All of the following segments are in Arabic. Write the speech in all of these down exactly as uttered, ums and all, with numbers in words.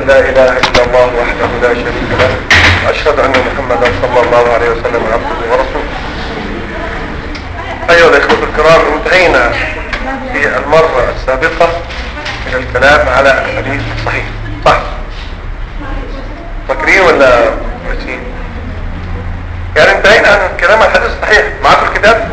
أن لا إله إلا الله وحده لا شريك له وأشهد أن محمدا صلى الله عليه وسلم عبده ورسوله. أيها الإخوة الكرام، انتهينا في المرة السابقة من الكلام على الحديث الصحيح، صح؟ فاكرين ولا ناسيين؟ يعني انتهينا عن الكلام على الحديث الصحيح. معاكم الكتاب؟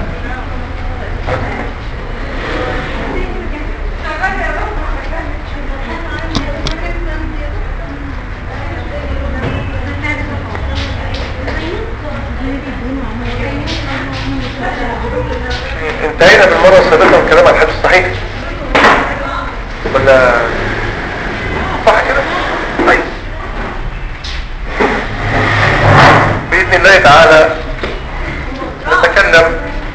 انتهينا بالمرة السابقة من الكلام على الحديث الصحيح ولا صح كده؟ طيب، بإذن الله تعالى نتكلم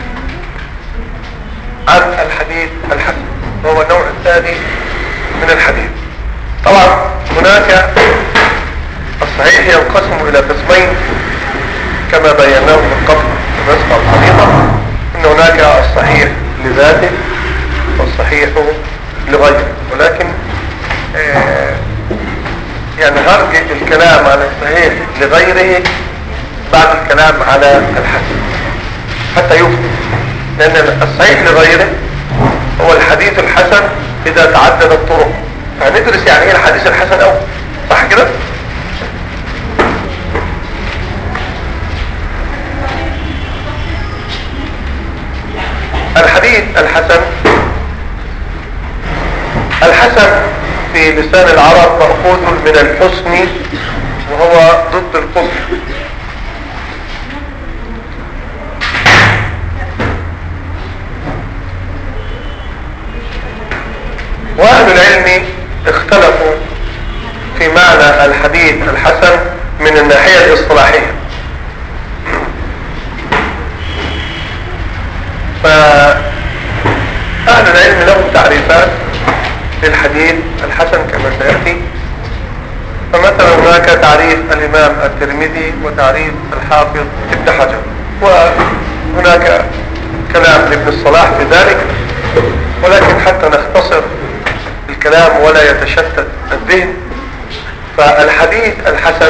عن الحديث الحسن، وهو النوع الثاني من الحديث. طبعا هناك الصحيح ينقسم إلى قسمين كما بيناه من قبل في النسخة الحديثة، إن هناك الصحيح لذاته والصحيح لغيره، ولكن آه يعني هرجع الكلام على الصحيح لغيره بعد الكلام على الحسن حتى يفهم، لأن الصحيح لغيره هو الحديث الحسن إذا تعددت الطرق. فهندرس يعني ايه الحديث الحسن أول، صح كده؟ الحديث الحسن الحسن في لسان العرب مأخوذ من الحسن، وهو ضد القبح. وأهل العلم اختلفوا في معنى الحديث الحسن من الناحية الاصطلاحية. فأهل العلم لهم تعريفات للحديث الحسن كما سيأتي. فمثلا هناك تعريف الإمام الترمذي وتعريف الحافظ ابن حجر، وهناك كلام لابن الصلاح في ذلك، ولكن حتى نختصر الكلام ولا يتشتت الذهن، فالحديث الحسن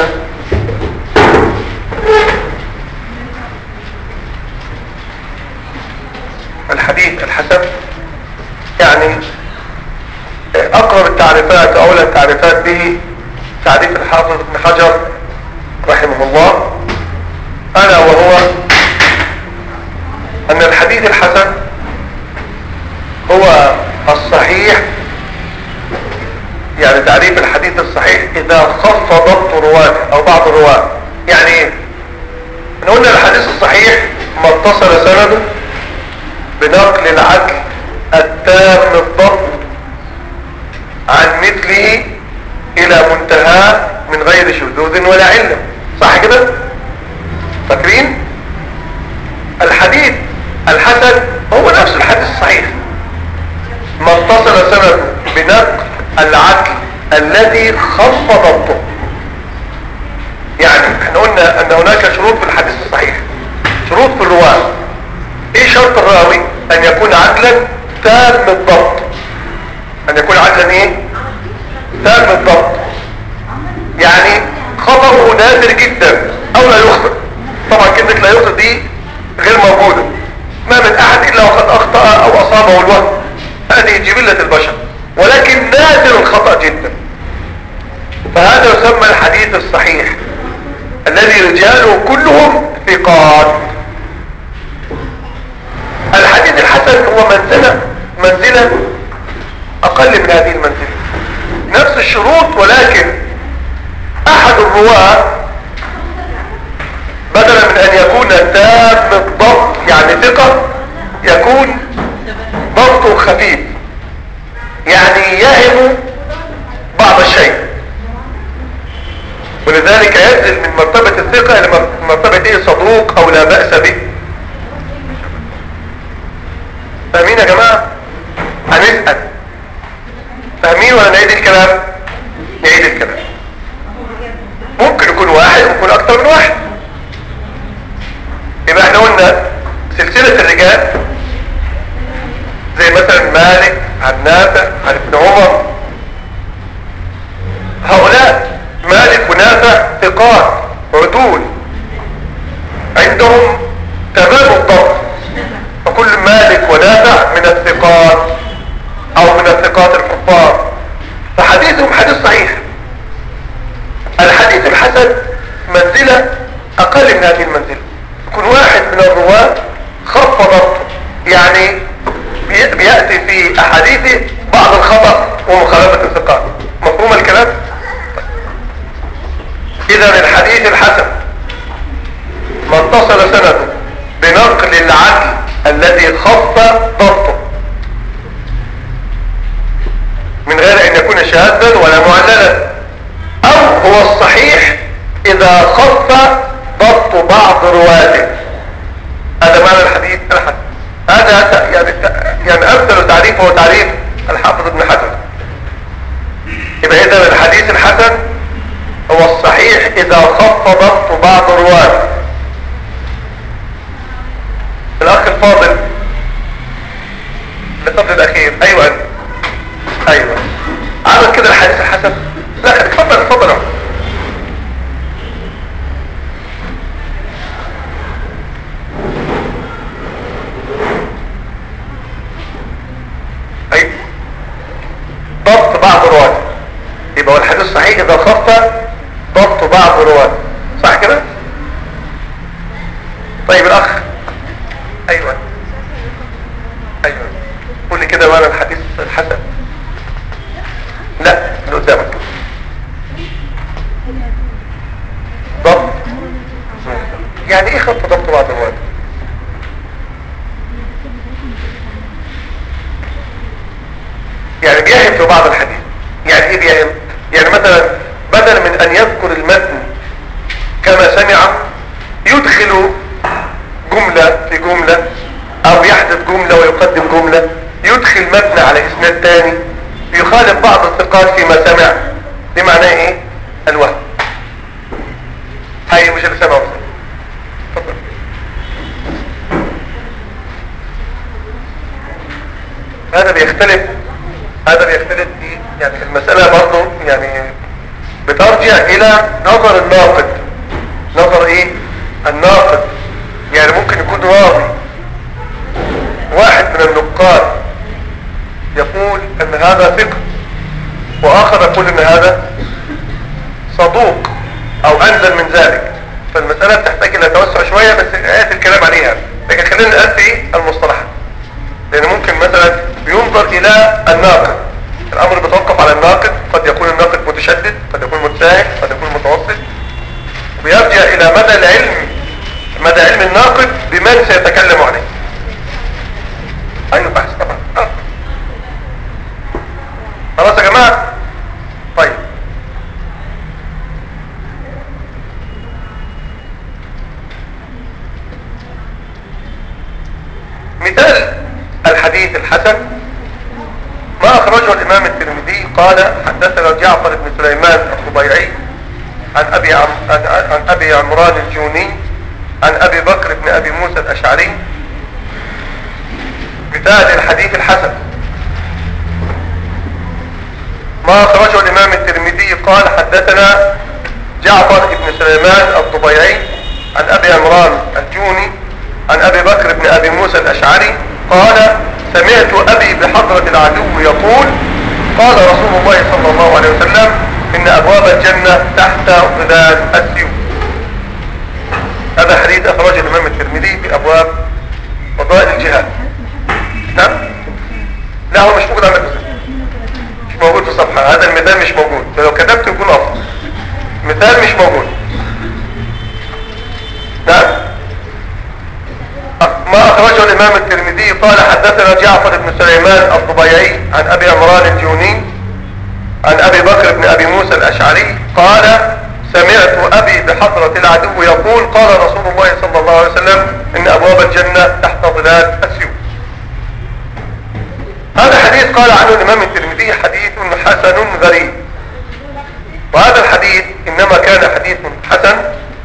الحديث الحسن يعني أقرب التعريفات أو أولى التعريفات به تعريف الحافظ ابن حجر رحمه الله، ألا وهو أن الحديث الحسن هو الصحيح، يعني تعريف الحديث الصحيح إذا خف ضبط رواته أو بعض الرواة. يعني إيه؟ إن قلنا الحديث الصحيح ما اتصل سنده بنقل العدل التام الضبط عن مثله إلى منتهى من غير شذوذ ولا علة، صح كده؟ فاكرين؟ الحديث الحسن هو نفس الحديث الصحيح، ما اتصل سنده بنقل العدل الذي خف ضبطه. يعني احنا قلنا ان هناك شروط في الحديث الصحيح، شروط في الرواة. ايه شرط الراوي؟ ان يكون عدلا تام الضبط. ان يكون عدلا ايه؟ تام الضبط، يعني خطأه نادر جدا او لا يخطئ. طبعا كلمة لا يخطئ دي غير موجودة، ما من احد الا وقد اخطأ او اصابه الوهم، هذه جبلة البشر، ولكن نادر الخطأ جدا. فهذا يسمى الحديث الصحيح الذي رجاله كلهم ثقات. الحديث الحسن هو منزلة منزلة اقل من هذه المنزلة، نفس الشروط، ولكن احد الرواة بدلا من ان يكون تام الضبط يعني ثقة، يكون ضبطه خفيف، يعني يهم بعض الشيء، ولذلك ينزل من مرتبة الثقة الى مرتبة ايه؟ صدوق او لا بأس به. فاهمين يا جماعة؟ هنسأل فاهمين ولا نعيد الكلام؟ نعيد الكلام. ممكن يكون واحد ويكون اكتر من واحد. يبقى احنا قلنا سلسلة الرجال زي مثلا مالك عن نافع عن ابن عمر، هؤلاء الحسن منزلة اقل من هذه المنزلة. يكون واحد من الرواة خف ضبطه، يعني بيأتي في احاديثه بعض الخطأ ومخالفة الثقات. مفهوم الكلام؟ اذا الحديث الحسن ما اتصل سنده بنقل العدل الذي خف ضبطه من غير ان يكون شاذا ولا معللا، او هو الصحيح اذا خف ضبط بعض رواته. هذا معنى الحديث الحسن. هذا يعني يعني امثل تعريف هو تعريف الحافظ ابن حجر. يبقى اذا الحديث الحسن هو الصحيح اذا خف ضبط بعض رواته. الاخ الفاضل الفضل الاخير، ايوه انت ايوه عمل كده الحديث الحسن. لا اتفضل اتفضل. ايوه ضبط بعض رواته، يبقى هو الحديث الصحيح اذا خف ضبط بعض رواته، صح كده؟ طيب الاخ ايوه ايوه قول لي كده معنى الحديث الحسن. لا اللي قدامك ضبط، يعني ايه خط ضبط بعض الرواة؟ يعني بيهم في بعض الحديث. يعني ايه بيهم؟ يعني مثلا بدل من ان يذكر المتن كما سمع يدخل جملة في جملة، او يحدث جملة ويقدم جملة، يدخل متن على اسناد تاني، يخالف بعض الثقات فيما سمع. دي معناه ايه؟ الوهم. هاي مش اللي سمعه بس. اتفضل. هذا بيختلف هذا بيختلف في يعني المسألة برضه يعني بترجع الى نظر الناقد. نظر ايه؟ الناقد. يعني ممكن يكون راوي واحد من النقاد يقول ان هذا ثقة، واخر يقول ان هذا صدوق او انزل من ذلك. فالمسألة تحتاج الى توسع شوية، بس آية الكلام عليها. لكن خلينا نقل في المصطلحات، لان ممكن مثلا ينظر الى الناقد. الامر بيتوقف على الناقد، قد يكون الناقد متشدد، قد يكون متساهل، قد يكون متوسط، ويرجع الى مدى العلم مدى علم الناقد بمن سيتكلم عليه. ايوه بحث طبعا. آه. خلاص يا جماعة. طيب مثال الحديث الحسن ما اخرجه الامام الترمذي قال حدثنا جعفر بن سليمان الضبيعي عن ابي عم... عن ابي عمران الجوني عن ابي بكر بن ابي موسى الاشعري. مثال الحديث الحسن ما اخرجه الامام الترمذي قال حدثنا جعفر بن سليمان الضبيعي عن ابي عمران الجوني عن ابي بكر بن ابي موسى الاشعري قال سمعت ابي بحضرة العدو يقول قال رسول الله صلى الله عليه وسلم ان ابواب الجنة تحت ظلال السيوف. هذا حديث اخرجه الامام الترمذي بابواب فضائل الجهاد. نعم. لا هو مش موجود عندك، مش موجود في الصفحة. هذا المثال مش موجود، لو كتبت يكون افضل. مثال مش موجود. نعم. ما اخرجه الامام الترمذي قال حدثنا جعفر بن سليمان الضبيعي عن ابي عمران الجوني عن ابي بكر بن ابي موسى الاشعري قال سمعت ابي بحضرة العدو يقول قال رسول الله صلى الله عليه وسلم ان ابواب الجنة تحت ظلال السيوف. هذا حديث قال عنه الامام الترمذي حديث حسن غريب. وهذا الحديث انما كان حديث حسن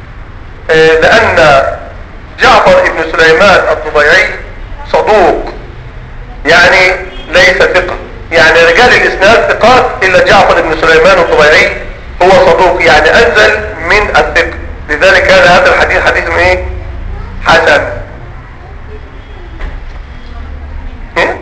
لان جعفر بن سليمان الضبيعي صدوق، يعني ليس ثقة. يعني رجال الاسناد ثقات الا جعفر بن سليمان الضبيعي هو صدوق، يعني انزل من الثقة. لذلك كان هذا الحديث حديث ايه؟ حسن. ايه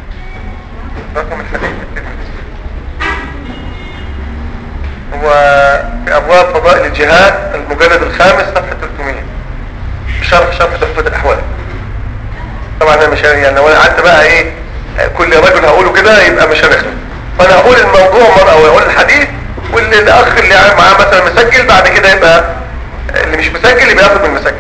رقم الحديث هو في ابواب فضائل الجهاد المجلد الخامس صفحة ثلاثمية بشرح شرح تحفة الاحوال. طبعا انا مش يعني لو انا قعدت بقى ايه كل رجل هقوله كده يبقى مش هنخلص، فانا هقول الموضوع مرة او اقول الحديث، واللي الاخ اللي معاه مثلا مسجل بعد كده يبقى اللي مش مسجل يبقى ياخد من المسجل.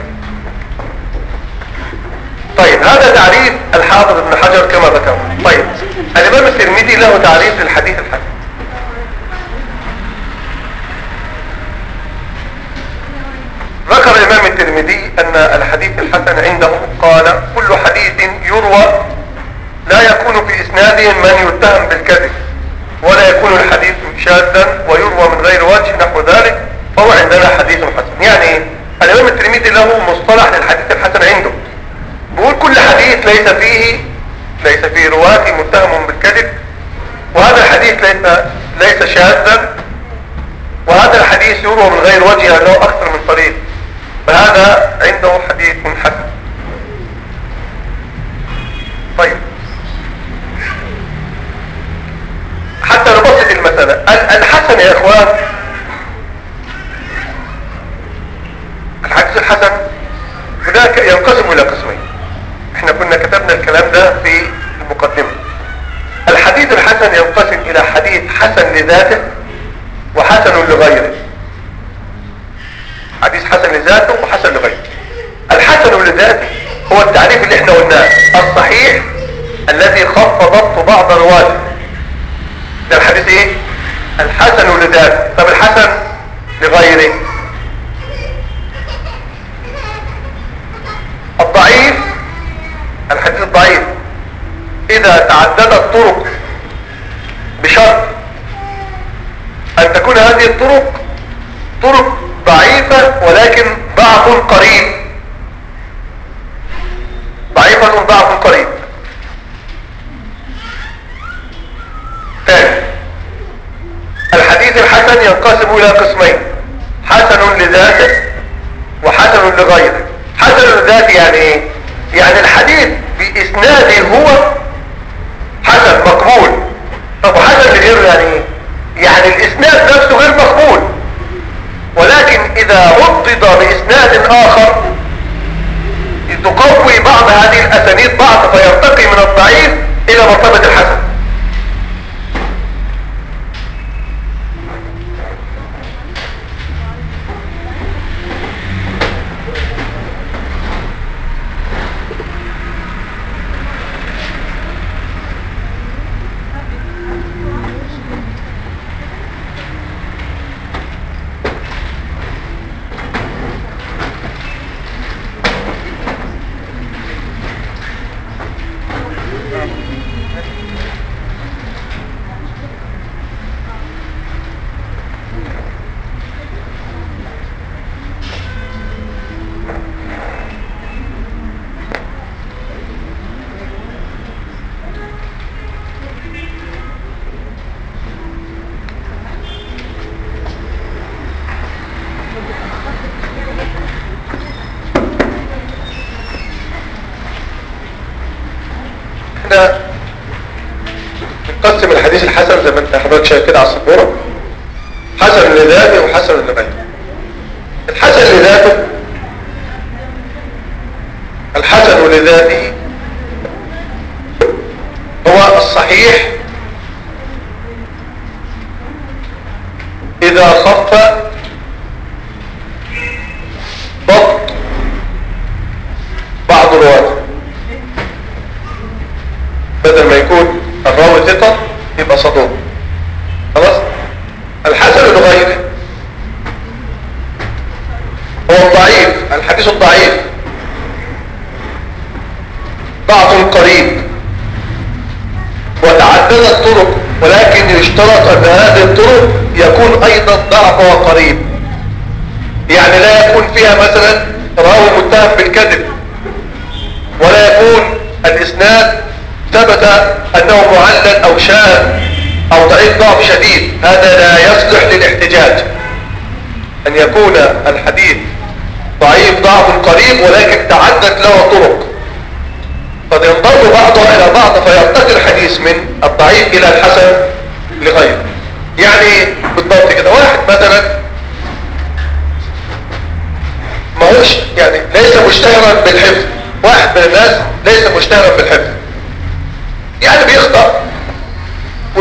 طيب هذا تعريف الحافظ ابن حجر كما ذكر. طيب الامام الترمذي له تعريف للحديث الحسن. ذكر الامام الترمذي ان الحديث الحسن عنده قال كل حديث يروى لا يكون في اسناده من يتهم بالكذب ولا يكون الحديث شاذا ويروى من غير وجه نحو ذلك فهو عندنا حديث حسن. يعني الامام الترمذي له مصطلح للحديث الحسن عنده، بيقول كل حديث ليس فيه ليس فيه رواه متهم بالكذب، وهذا الحديث ليس ليس شاذا، وهذا الحديث يروى من غير وجه له اكثر من طريق، فهذا عنده حديث حسن. طيب حتى نبسط المسألة، الحسن يا اخوان، الحديث الحسن هناك ينقسم الى قسمين، احنا كنا كتبنا الكلام ده في المقدمة. الحديث الحسن ينقسم الى حديث حسن لذاته وحسن لغيره. حديث حسن لذاته وحسن لغيره. الحسن لذاته هو التعريف اللي احنا قلناه، الصحيح الذي خف ضبط بعض رواته، ده الحديث ايه؟ الحسن لذاته. طب الحسن لغيره؟ الضعيف، الحديث الضعيف اذا تعددت الطرق بشرط ان تكون هذه الطرق طرق ضعيفة ولكن ضعف قريب، ضعيفة ضعف قريب. ثاني، الحديث الحسن ينقسم الى قسمين، حسن لذاته وحسن لغيره. حسن لذاته يعني ايه؟ يعني الحديث باسناده هو حسن مقبول. طب وحسن لغيره يعني ايه؟ يعني الاسناد نفسه غير مقبول، ولكن اذا ردد باسناد اخر تقوي بعض هذه الاسانيد بعض فيرتقي من الضعيف الى مرتبة الحسن. نقسم الحديث الحسن زي ما انت حضرتك شايف كده على السبوره، حسن لذاته وحسن لغيره. الحسن لذاته، الحسن لذاته هو الصحيح اذا خف ضبط بعض رواته، بدل ما يكون الراوي ثقة يبقى صدوق. خلاص. الحسن لغيره هو الضعيف، الحديث الضعيف ضعف قريب وتعددت الطرق، ولكن يشترط ان هذه الطرق يكون ايضا ضعفها قريب. يعني لا يكون فيها مثلا راوي متهم بالكذب، ولا يكون الاسناد ثبت انه معلل او شاذ او ضعيف ضعف شديد، هذا لا يصلح للاحتجاج. ان يكون الحديث ضعيف ضعف قريب ولكن تعدت له طرق، قد ينضم بعضها الى بعض فيرتقي الحديث من الضعيف الى الحسن لغيره. يعني بالضبط كده، واحد مثلا مش يعني ليس مشتهرا بالحفظ، واحد من الناس ليس مشتهرا بالحفظ، يعني بيخطأ و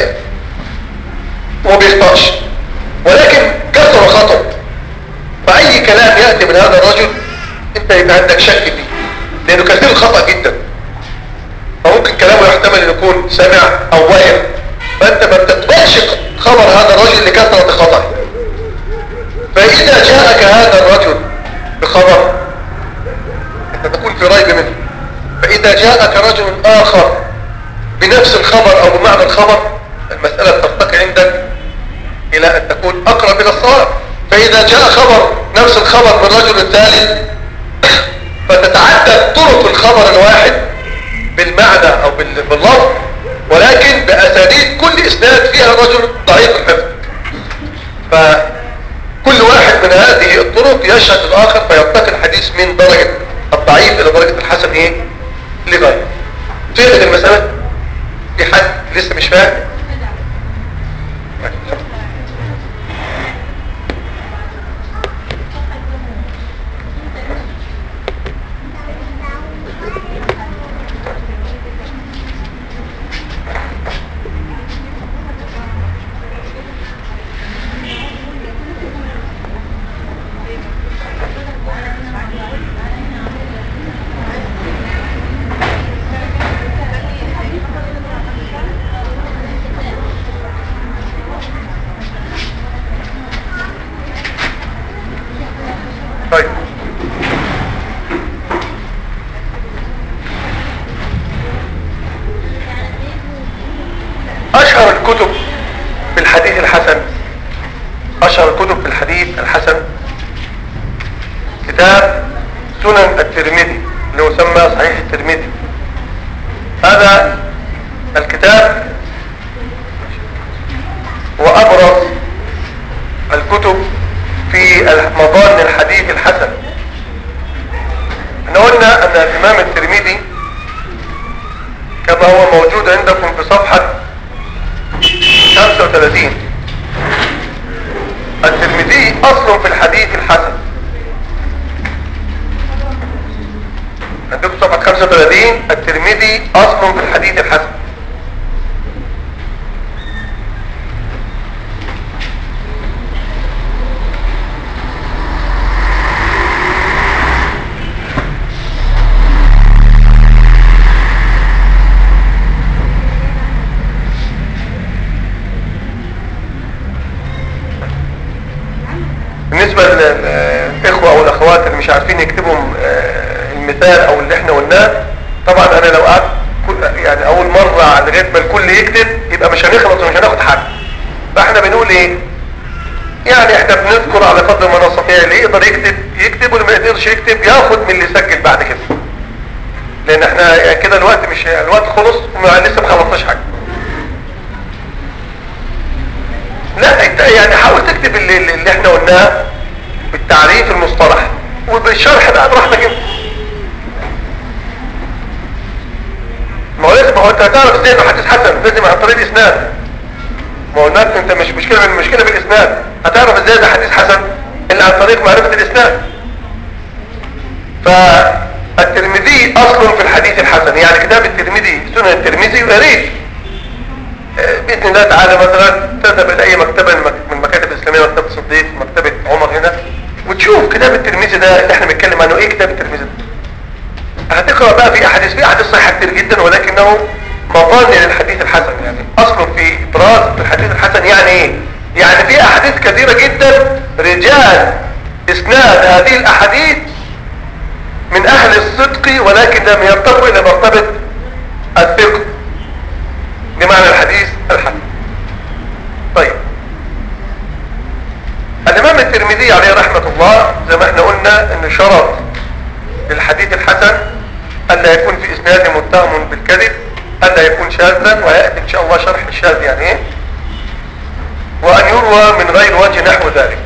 وما بيخطأش، ولكن كثر خطأ، فأي كلام يأتي من هذا الرجل انت يبقى عندك شك فيه، لأنه كثير الخطأ جدا، فممكن كلامه يحتمل أن يكون سمع أو وهم، فأنت ما بتقبلش خبر هذا الرجل لكثرة خطأ. فإذا جاءك هذا الرجل بخبر انت تكون في ريب منه، فإذا جاءك رجل آخر بنفس الخبر أو بمعنى الخبر، المسألة ترتقي عندك إلى أن تكون أقرب إلى الصواب. فإذا جاء خبر نفس الخبر من رجل ثالث فتتعدد طرق الخبر الواحد بالمعنى أو باللفظ، ولكن بأسانيد كل إسناد فيها رجل ضعيف الحفظ، فكل واحد من هذه الطرق يشهد الآخر فيرتقي الحديث من درجة الضعيف إلى درجة الحسن إيه لغاية. فهمت المسألة؟ في حد لسه مش فاهم؟ طيب، أشهر الكتب في الحديث الحسن أشهر الكتب في الحديث الحسن كتاب سنن الترمذي اللي هو يسمى صحيح الترمذي. هذا الكتاب هو أبرز الكتب في مظان الحديث الحسن. احنا قلنا أن الإمام الترمذي كما هو موجود عندكم في صفحة خمسة وثلاثين، الترمذي أصل في الحديث الحسن. عندكم صفحة خمسة وثلاثين الترمذي أصل في الحديث الحسن. بالنسبة للإخوة أو الأخوات اللي مش عارفين يكتبوا المثال أو اللي احنا قلناه، طبعا أنا لو قعدت يعني أول مرة لغاية ما الكل يكتب يبقى مش هنخلص ومش هناخد حاجة. فاحنا بنقول إيه؟ يعني احنا بنذكر على قدر ما نستطيع، اللي يقدر يكتب يكتب واللي ما يقدرش يكتب ياخد من اللي يسجل بعد كده، لأن احنا كده الوقت مش الوقت خلص ولسه ما خلصناش حاجة. لا انت يعني حاول تكتب اللي, اللي احنا قلناه بالتعريف المصطلح وبالشرح بقى براحتك انت. ما هو لازم، ما هو انت هتعرف ازاي انه حديث حسن؟ لازم عن طريق الاسناد. ما قلناش انت مش مشكله من المشكله بالاسناد، هتعرف ازاي ده حديث حسن؟ الا عن طريق معرفه الاسناد. فالترمذي اصل في الحديث الحسن، يعني كتاب الترمذي سنن الترمذي، ويا ريت باذن الله تعالى مثلا تذهب الى اي مكتبه من مكاتب الاسلاميه، مكتبه الصديق، مكتبه عمر هنا، وتشوف كتاب الترمذي ده اللي احنا بنتكلم عنه. ايه كتاب الترمذي ده؟ هتقرا بقى في احاديث في احاديث صحيحه كتير جدا، ولكنه مظان للحديث الحسن، يعني اصل في ابراز الحديث الحسن. يعني ايه؟ يعني في احاديث كثيره جدا رجال اسناد هذه الاحاديث من اهل الصدق، ولكن لم يرتقوا الى مرتبه الثقه بمعنى الحديث الحسن. طيب، الامام الترمذي عليه رحمه الله زي ما احنا قلنا ان شرط للحديث الحسن الا يكون في اسناده متهم بالكذب، الا يكون شاذا، وياتي ان شاء الله شرح الشاذ يعني ايه، وان يروى من غير وجه نحو ذلك.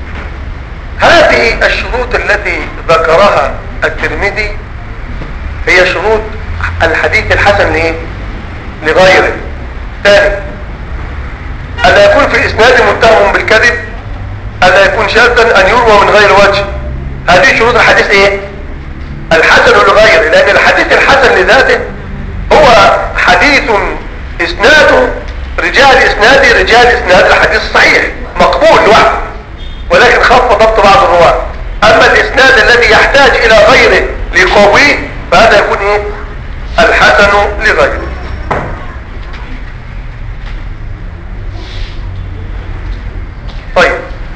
هذه الشروط التي ذكرها الترمذي هي شروط الحديث الحسن لايه؟ لغيره. ثاني، الا يكون في اسناده متهم بالكذب، الا يكون شاذا، ان يروى من غير وجه. هذه شروط الحديث ايه؟ الحسن لغيره، لان الحديث الحسن لذاته هو حديث اسناده رجال اسناده رجال اسناد الحديث الصحيح مقبول لوحده، ولكن خف ضبط بعض الرواه. اما الاسناد الذي يحتاج الى غيره ليقويه فهذا يكون ايه؟ الحسن لغيره. طيب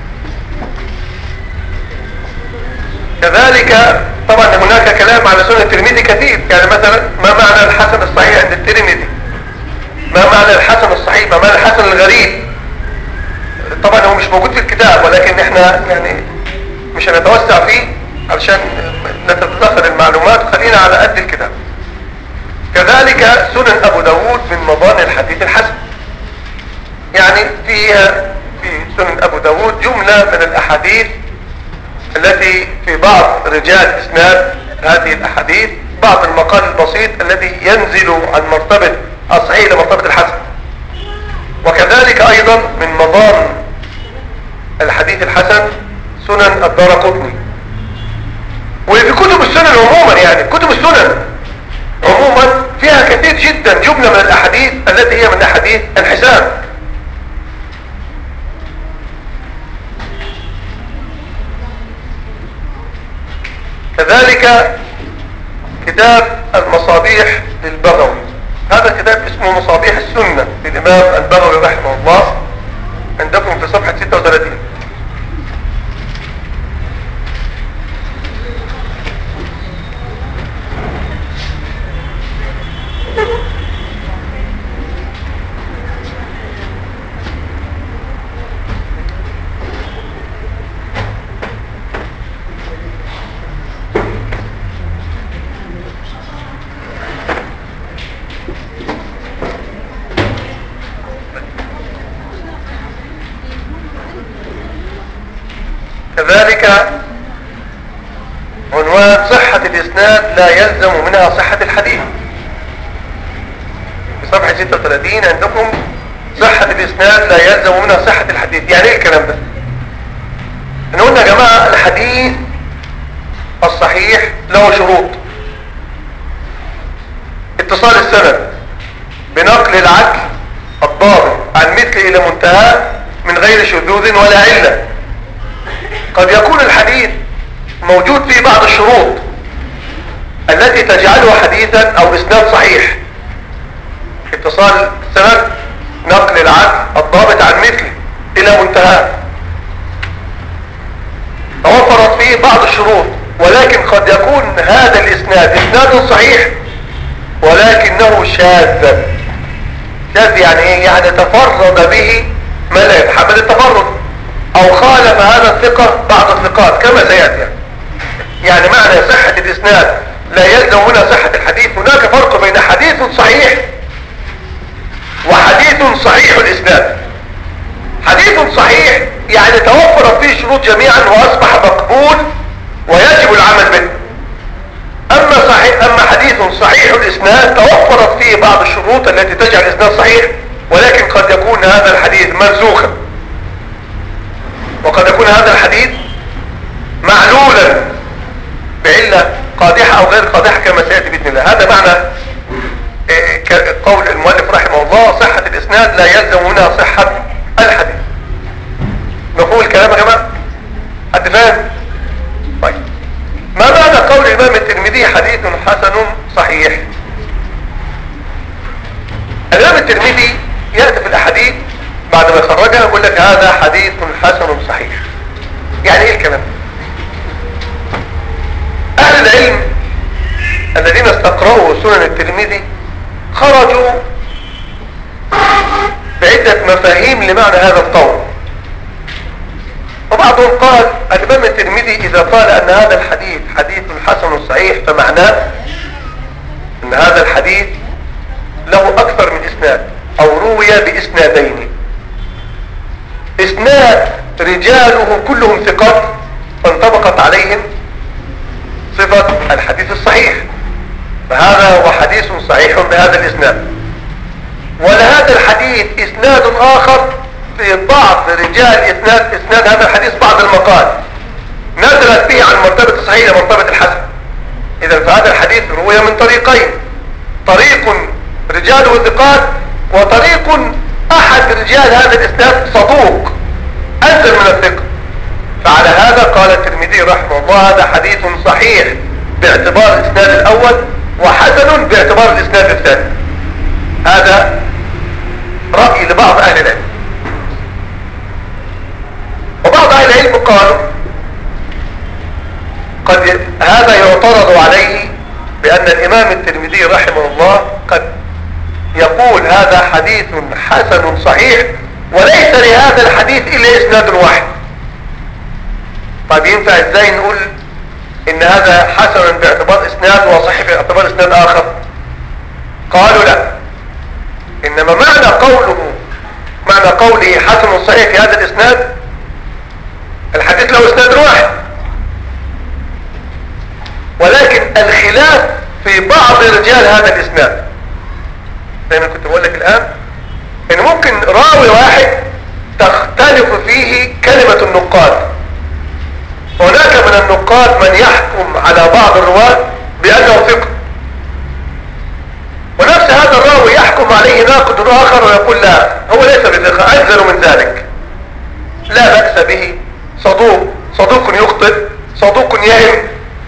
كذلك طبعا هناك كلام على سنن الترمذي كثير، يعني مثلا ما معنى الحسن الصحيح عند الترمذي؟ ما معنى الحسن الصحيح؟ ما معنى الحسن الغريب؟ طبعا هو مش موجود في الكتاب، ولكن احنا يعني مش هنتوسع فيه علشان نتدخل المعلومات، خلينا على قد الكتاب. كذلك سنن ابو داود من مظان الحديث الحسن، يعني فيها في سنن ابو داود جملة من الاحاديث التي في بعض رجال اسناد هذه الاحاديث بعض المقال البسيط الذي ينزل عن مرتبة الصحيح لمرتبة الحسن. وكذلك ايضا من مظان الحديث الحسن سنن الدارقطني. وفي كتب السنن عموما، يعني كتب السنن عموما فيها كثير جدا جملة من الاحاديث التي هي من احاديث الحسان. كذلك كتاب المصابيح للبغوي، هذا كتاب اسمه مصابيح السنة للإمام البغوي رحمه الله، عندكم في صفحة ستة وثلاثين. كذلك عنوان صحة الإسناد لا يلزم منها صحة الحديث، في صفحة ستة وثلاثين عندكم صحة الإسناد لا يلزم منها صحة الحديث. يعني ايه الكلام ده؟ احنا قلنا يا جماعة الحديث الصحيح له شروط: اتصال السند بنقل العدل الضابط عن مثل إلى منتهى من غير شذوذ ولا علة. قد يكون الحديث موجود فيه بعض الشروط التي تجعله حديثا او اسناد صحيح: اتصال السند، نقل العدل الضابط عن مثله الى منتهى، توفرت فيه بعض الشروط، ولكن قد يكون هذا الاسناد اسناد صحيح ولكنه شاذ. شاذ يعني ايه؟ يعني تفرد به ما لا يتحمل التفرد، او خالف هذا الثقة بعض الثقات كما سيأتي. يعني. يعني معنى صحة الاسناد لا يلزم هنا صحة الحديث، هناك فرق بين حديث صحيح وحديث صحيح الاسناد. حديث صحيح يعني توفرت فيه شروط جميعا واصبح مقبول ويجب العمل به. اما صحيح اما حديث صحيح الاسناد توفرت فيه بعض الشروط التي تجعل الاسناد صحيح، ولكن قد يكون هذا الحديث منسوخا، وقد يكون هذا الحديث معلولا بعلة قادحة او غير قادحة كما سيأتي بإذن الله. هذا معنى قول المؤلف رحمه الله: صحة الاسناد لا يلزم منها صحة الحديث. مفهوم الكلام يا جماعة؟ حد فاهم؟ طيب، ما معنى قول الإمام الترمذي حديث حسن صحيح؟ الإمام الترمذي يأتي في الأحاديث بعد ما يخرجها يقول لك هذا حديث حسن صحيح. يعني ايه الكلام؟ اهل العلم الذين استقرأوا سنن الترمذي خرجوا بعدة مفاهيم لمعنى هذا القول. وبعضهم قال الإمام الترمذي إذا قال أن هذا الحديث حديث حسن صحيح فمعناه أن هذا الحديث له أكثر من إسناد أو روي بإسنادين: إسناد رجاله كلهم ثقات فانطبقت عليهم صفة الحديث الصحيح، فهذا هو حديث صحيح بهذا الإسناد. ولهذا الحديث إسناد آخر في بعض رجال إسناد إسناد هذا الحديث بعض المقال نزلت به عن مرتبة اذا فهذا الحديث روي من طريقين، طريق رجاله ثقات، وطريق احد رجال هذا الاسناد صدوق انزل من الثقة. فعلى هذا قال الترمذي رحمه الله هذا حديث صحيح باعتبار الاسناد الاول وحسن باعتبار الاسناد الثاني. هذا رأي لبعض اهل العلم. وبعض اهل العلم قالوا قد هذا يعترض عليه بان الامام الترمذي رحمه الله قد يقول هذا حديث حسن صحيح وليس لهذا الحديث الا اسناد واحد. طيب ينفع ازاي نقول ان هذا حسن باعتبار اسناد وصحيح باعتبار اسناد اخر؟ قالوا لا، انما معنى قوله معنى قوله حسن صحيح في هذا الاسناد الحديث له اسناد واحد، ولكن الخلاف في بعض رجال هذا الاسناد. زي ما كنت بقول لك الان ان ممكن راوي واحد تختلف فيه كلمة النقاد. هناك من النقاد من يحكم على بعض الرواة بأنه ثقة، ونفس هذا الراوي يحكم عليه ناقد آخر ويقول لا هو ليس بثقة، أنزل من ذلك، لا بأس به، صدوق صدوق يخطئ صدوق يهم.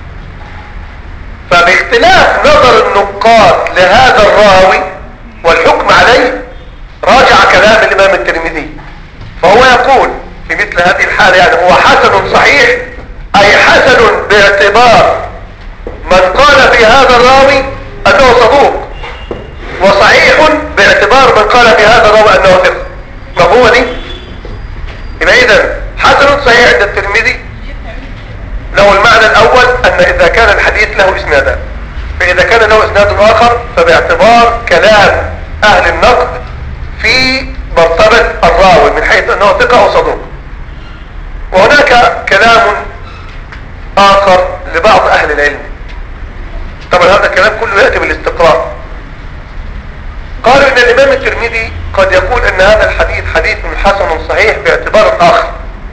فباختلاف نظر النقاد لهذا الراوي والحكم عليه راجع كلام الإمام الترمذي، فهو يقول في مثل هذه الحالة يعني هو حسن صحيح، أي حسن باعتبار من قال في هذا الراوي أنه صدوق، وصحيح باعتبار من قال في هذا الراوي أنه ثقة. مفهومة دي؟ يبقى إذن حسن صحيح عند الترمذي له المعنى الأول أن إذا كان الحديث له إسنادان، فإذا كان له إسناد آخر فباعتبار كلام أهل النقد في مرتبة الراوي من حيث أنه ثقة أو صدوق. وهناك كلام آخر لبعض أهل العلم، طبعا هذا الكلام كله يأتي بالاستقراء. قالوا إن الإمام الترمذي قد يقول أن هذا الحديث حديث حسن صحيح باعتبار آخر.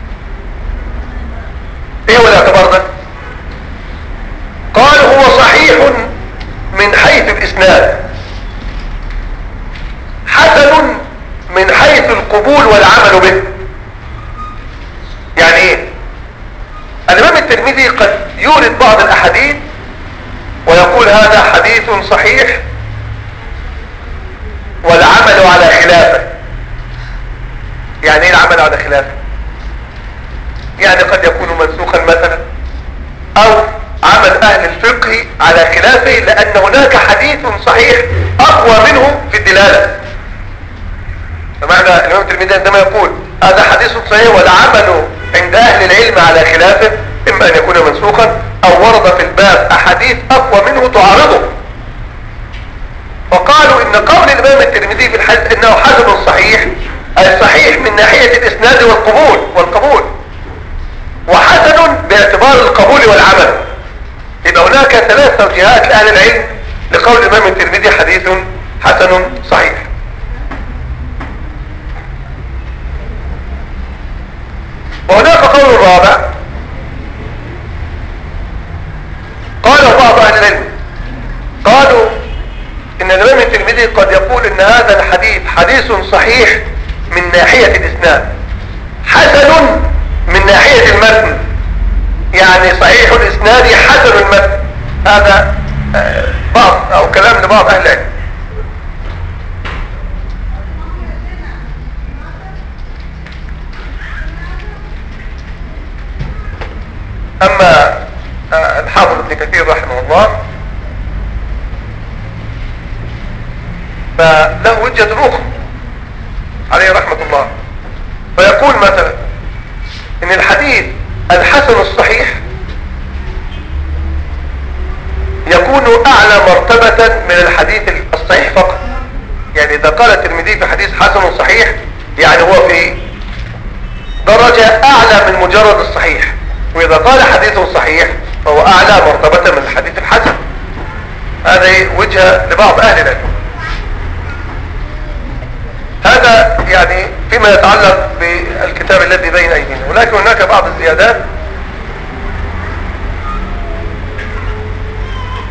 إيه هو الاعتبار ده؟ قال هو صحيح من حيث الإسناد، حسن من حيث القبول والعمل به. يعني ايه؟ الإمام الترمذي قد يورد بعض الأحاديث ويقول هذا حديث صحيح والعمل على خلافه. يعني ايه العمل على خلافه؟ يعني قد يكون منسوخا مثلا، او عمل اهل الفقه على خلافه لان هناك حديث صحيح اقوى منه في الدلالة. فمعنى الامام الترمذي عندما يقول هذا حديث صحيح والعمل عند اهل العلم على خلافه، اما ان يكون منسوخا او ورد في الباب احاديث اقوى منه تعارضه. فقالوا ان قول الامام الترمذي في الحديث انه حسن صحيح اي صحيح من ناحية الاسناد والقبول والقبول وحسن باعتبار القبول والعمل. يبقى هناك ثلاث توجيهات لأهل العلم لقول الإمام الترمذي حديث حسن صحيح. وهناك قول رابع قال بعض أهل العلم، قالوا إن الإمام الترمذي قد يقول إن هذا الحديث حديث صحيح من ناحية الإسناد، حسن من ناحية المتن، يعني صحيح الإسناد حسن المتن. هذا بعض أو كلام لبعض أهل العلم. أما الحافظ ابن كثير رحمه الله فله وجهة أخرى عليه رحمة الله، فيقول مثلا إن الحديث الحسن الصحيح يكون أعلى مرتبة من الحديث الصحيح فقط. يعني إذا قال الترمذي في حديث حسن صحيح يعني هو في درجة أعلى من مجرد الصحيح، وإذا قال حديث صحيح فهو أعلى مرتبة من الحديث الحسن. هذه وجهة لبعض أهل العلم. هذا يعني فيما يتعلق بالكتاب الذي بين أيدينا. ولكن هناك بعض الزيادات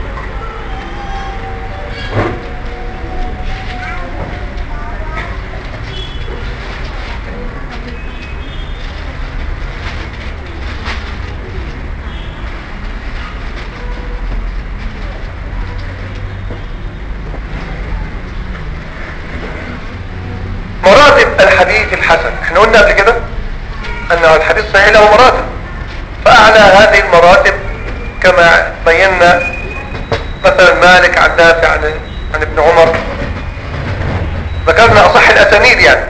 الحديث الحسن. احنا قلنا قبل كده ان الحديث الصحيح له مراتب، فاعلى هذه المراتب كما بينا مثلا مالك عن نافع عن, عن ابن عمر، ذكرنا اصح الاسانيد يعني.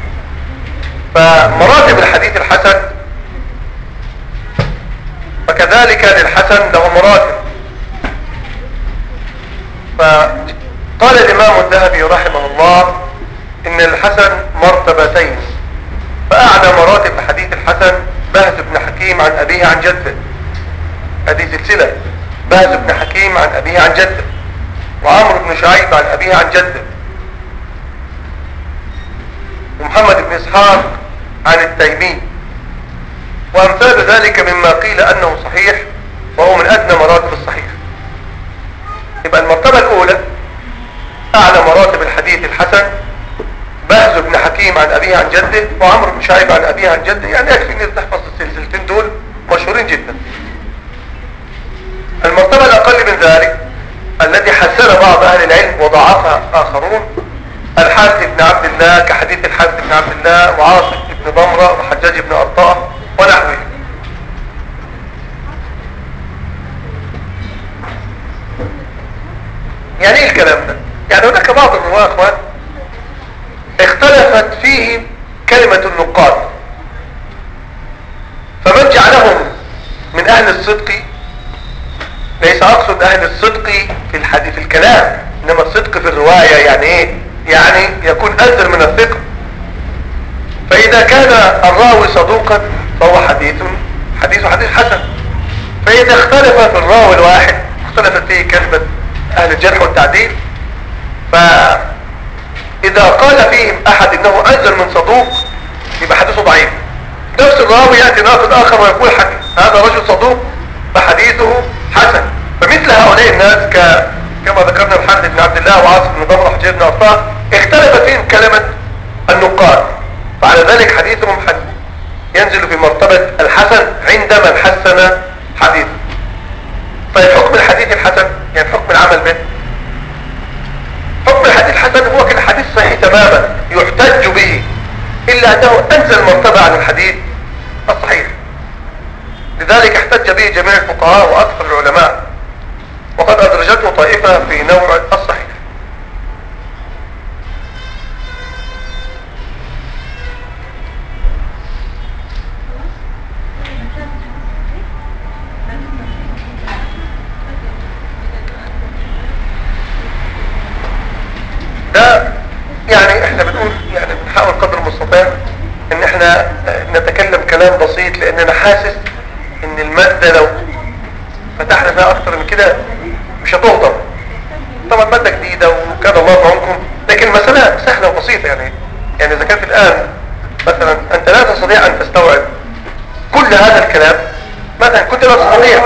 فمراتب الحديث الحسن فكذلك للحسن له مراتب. فقال الامام الذهبي رحمه الله ان الحسن مرتبتين، فاعلى مراتب حديث الحسن بهز بن حكيم عن ابيه عن جده، هذه سلسله بهز بن حكيم عن ابيه عن جده، وعمرو بن شعيب عن ابيه عن جده، ومحمد بن اسحاق عن التيمي، وامثال ذلك مما قيل انه صحيح وهو من ادنى مراتب الصحيح. يبقى المرتبه الاولى اعلى مراتب الحديث الحسن بهز بن حكيم عن ابيه عن جده، وعمرو بن شعيب عن ابيه عن جده، يعني يكفي ان تحفظ السلسلتين دول مشهورين جدا. المرتبه الاقل من ذلك التي حسن بعض اهل العلم وضعفها اخرون الحارث بن عبد الله، كحديث الحارث بن عبد الله وعاصم بن ضمره وحجاج بن ارطاه ونحوه. يعني ايه الكلام ده؟ يعني هناك بعض الرواه اخوان اختلفت فيه كلمة النقاد، فمن جعلهم من اهل الصدق، ليس اقصد اهل الصدق في الحديث في الكلام، انما الصدق في الرواية. يعني ايه؟ يعني يكون اثر من الثقة. فاذا كان الراوي صدوقا فهو حديث حديث حديث حسن. فاذا اختلف في الراوي الواحد، اختلفت فيه كلمة اهل الجرح والتعديل، فاذا قال فيهم احد انه انزل من صدوق يبقى حديثه ضعيف. نفس الراوي ياتي ناقد اخر ويقول حديث هذا رجل صدوق فحديثه حسن. فمثل هؤلاء الناس ك... كما ذكرنا الحارث بن عبد الله وعاصم بن ضمره وحجاج بن ارطاه اختلفت فيهم كلمة النقاد، فعلى ذلك حديثهم حديث ينزل في مرتبة الحسن عند من حسن حديثه. طيب حكم الحديث الحسن، يعني حكم العمل به. حكم الحديث الحسن هو كالحديث صحيح تماما يحتج به، إلا أنه أنزل مرتبة عن الحديث الصحيح. لذلك احتج به جميع الفقهاء وأكثر العلماء، وقد أدرجته طائفة في نوع الصحيح. ده يعني احنا بنقول يعني بنحاول قدر المستطاع ان احنا نتكلم كلام بسيط، لان انا حاسس ان المادة لو فتحنا فيها اكتر من كده مش هتهضم. طبعا مادة جديدة وكان الله في عونكم، لكن المسألة سهلة وبسيطة. يعني يعني اذا كانت الان مثلا انت لا تستطيع ان تستوعب كل هذا الكلام، مثلا كنت لا تستطيع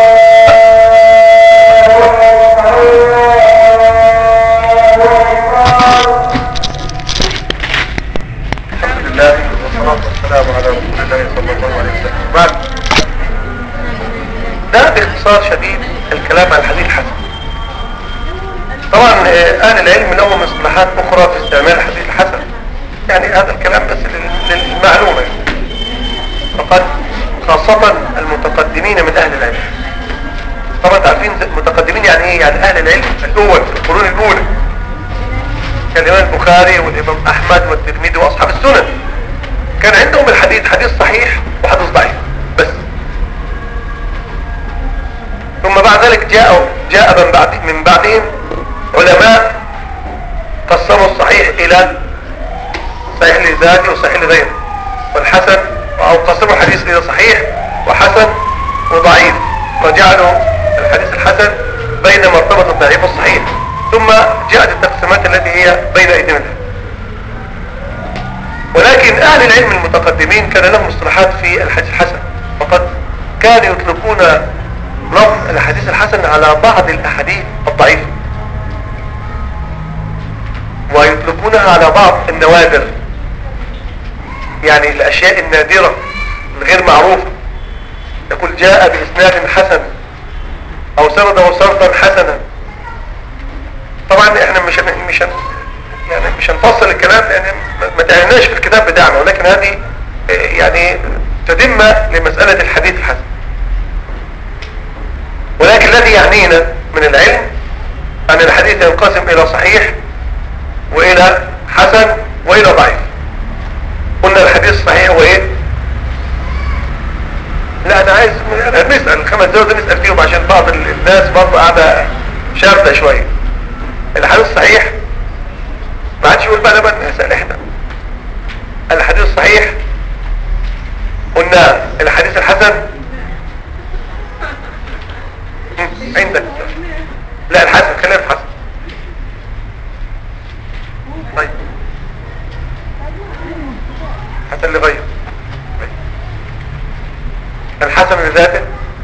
والسلام على رسول الله صلى الله عليه وسلم. بعد ده باختصار شديد الكلام عن الحديث الحسن. طبعا اهل العلم لهم اصطلاحات اخرى في استعمال الحديث الحسن، يعني هذا الكلام بس للمعلومة فقط، خاصة المتقدمين من اهل العلم. طبعا تعرفين المتقدمين يعني ايه؟ يعني اهل العلم الاول في القرون الاولى، كالامام البخاري والامام احمد والترمذي واصحاب السنن، كان عندهم الحديث حديث صحيح وحديث ضعيف بس. ثم بعد ذلك جاءوا جاء من بعد من بعدهم علماء قسموا الصحيح الى صحيح لذاته وصحيح لغيره والحسن، او قسموا الحديث الى صحيح وحسن وضعيف، فجعلوا الحديث الحسن بين مرتبة الضعيف والصحيح. ثم جاءت التقسيمات التي هي بين ايدينا. ولكن اهل العلم المتقدمين كان لهم اصطلاحات في الحديث الحسن، فقد كانوا يطلقون لفظ الحديث الحسن على بعض الاحاديث الضعيفة، ويطلقونها على بعض النوادر، يعني الاشياء النادرة الغير معروفة. يقول جاء باسناد حسن او سرده سردا حسنا. طبعا احنا مش مش يعني مش هنفصل الكلام لان ما تعناش في الكتاب بتاعنا، ولكن هذه يعني تتمة لمسألة الحديث الحسن. ولكن الذي يعنينا من العلم ان الحديث ينقسم الى صحيح والى حسن والى ضعيف. قلنا الحديث الصحيح هو ايه؟ لا انا عايز نسأل خمس دقايق نسأل فيهم عشان بعض الناس برضه قاعدة شاردة شوية. الحديث الصحيح ما عادش يقول بقى انا بقى نسأل احنا. الحديث الصحيح قلنا الحديث الحسن عندك. لا الحسن خلينا في الحسن. طيب حسن لغيره. الحسن لذاته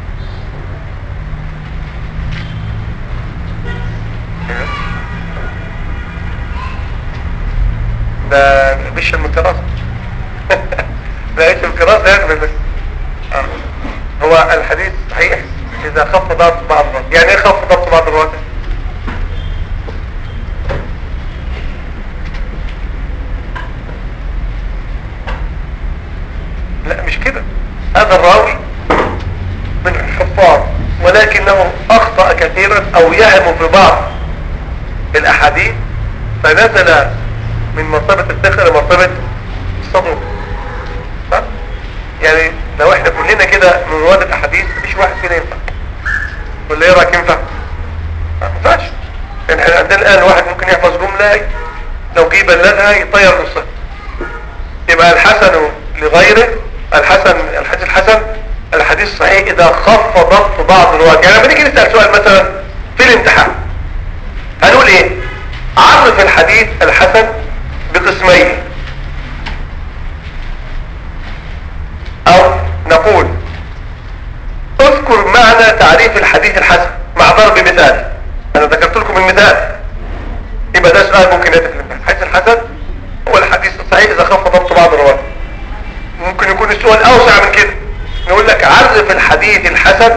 ده مش المتراص. لا ايش الكراسة يعني بس. آه. هو الحديث صحيح اذا خف ضبط بعض الرواه. يعني ايه خف ضبط بعض الرواه؟ لا مش كده. هذا الراوي من الحفاظ ولكنه اخطأ كثيرا او يهم في بعض الاحاديث فنزل من مرتبة الثقة لمرتبة الصدوق. صح؟ يعني لو احنا كلنا كده من رواد الاحاديث مفيش واحد فينا ينفع. ولا ايه رايك ينفع؟ ما ينفعش. يعني احنا عندنا الان واحد ممكن يحفظ جملة لو جه بلدها يطير نصها. يبقى الحسن لغيره الحسن الحديث الحسن الحديث الصحيح اذا خف ضبط بعض الرواة. يعني لما نيجي نسأل سؤال مثلا في الامتحان هنقول ايه؟ عرف الحديث الحسن بقسمين، او نقول اذكر معنى تعريف الحديث الحسن مع ضرب مثال. انا ذكرت لكم المثال يبقى ده سؤال ممكن ياتي في الامتحان. الحديث الحسن هو الحديث الصحيح اذا خف ضبط بعض الرواة. ممكن يكون السؤال اوسع من كده، نقول لك عرف الحديث الحسن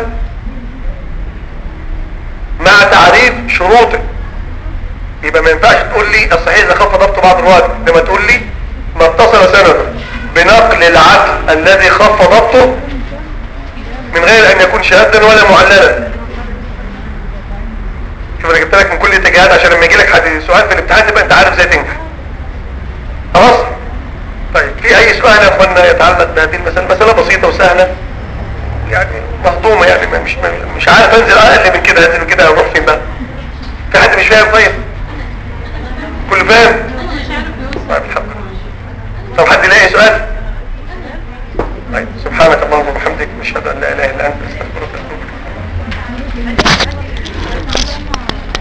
مع تعريف شروطه. يبقى ما ينفعش تقول لي الصحيح اذا خف ضبط بعض الرواة، لما تقول لي ما اتصل سنده بنقل العدل الذي خف ضبطه من غير ان يكون شاذا ولا معللا. شوف انا جبت لك من كل الاتجاهات عشان لما يجي لك حد سؤال في الامتحان تبقى انت عارف ازاي تنجح. خلاص؟ طيب في اي سؤال يا اخوانا يتعلق بهذه المسألة؟ مسألة بسيطة وسهلة يعني مهضومة، يعني مش مش عارف انزل اقل من كده انزل من كده اروح فين بقى؟ في حد مش فاهم؟ طيب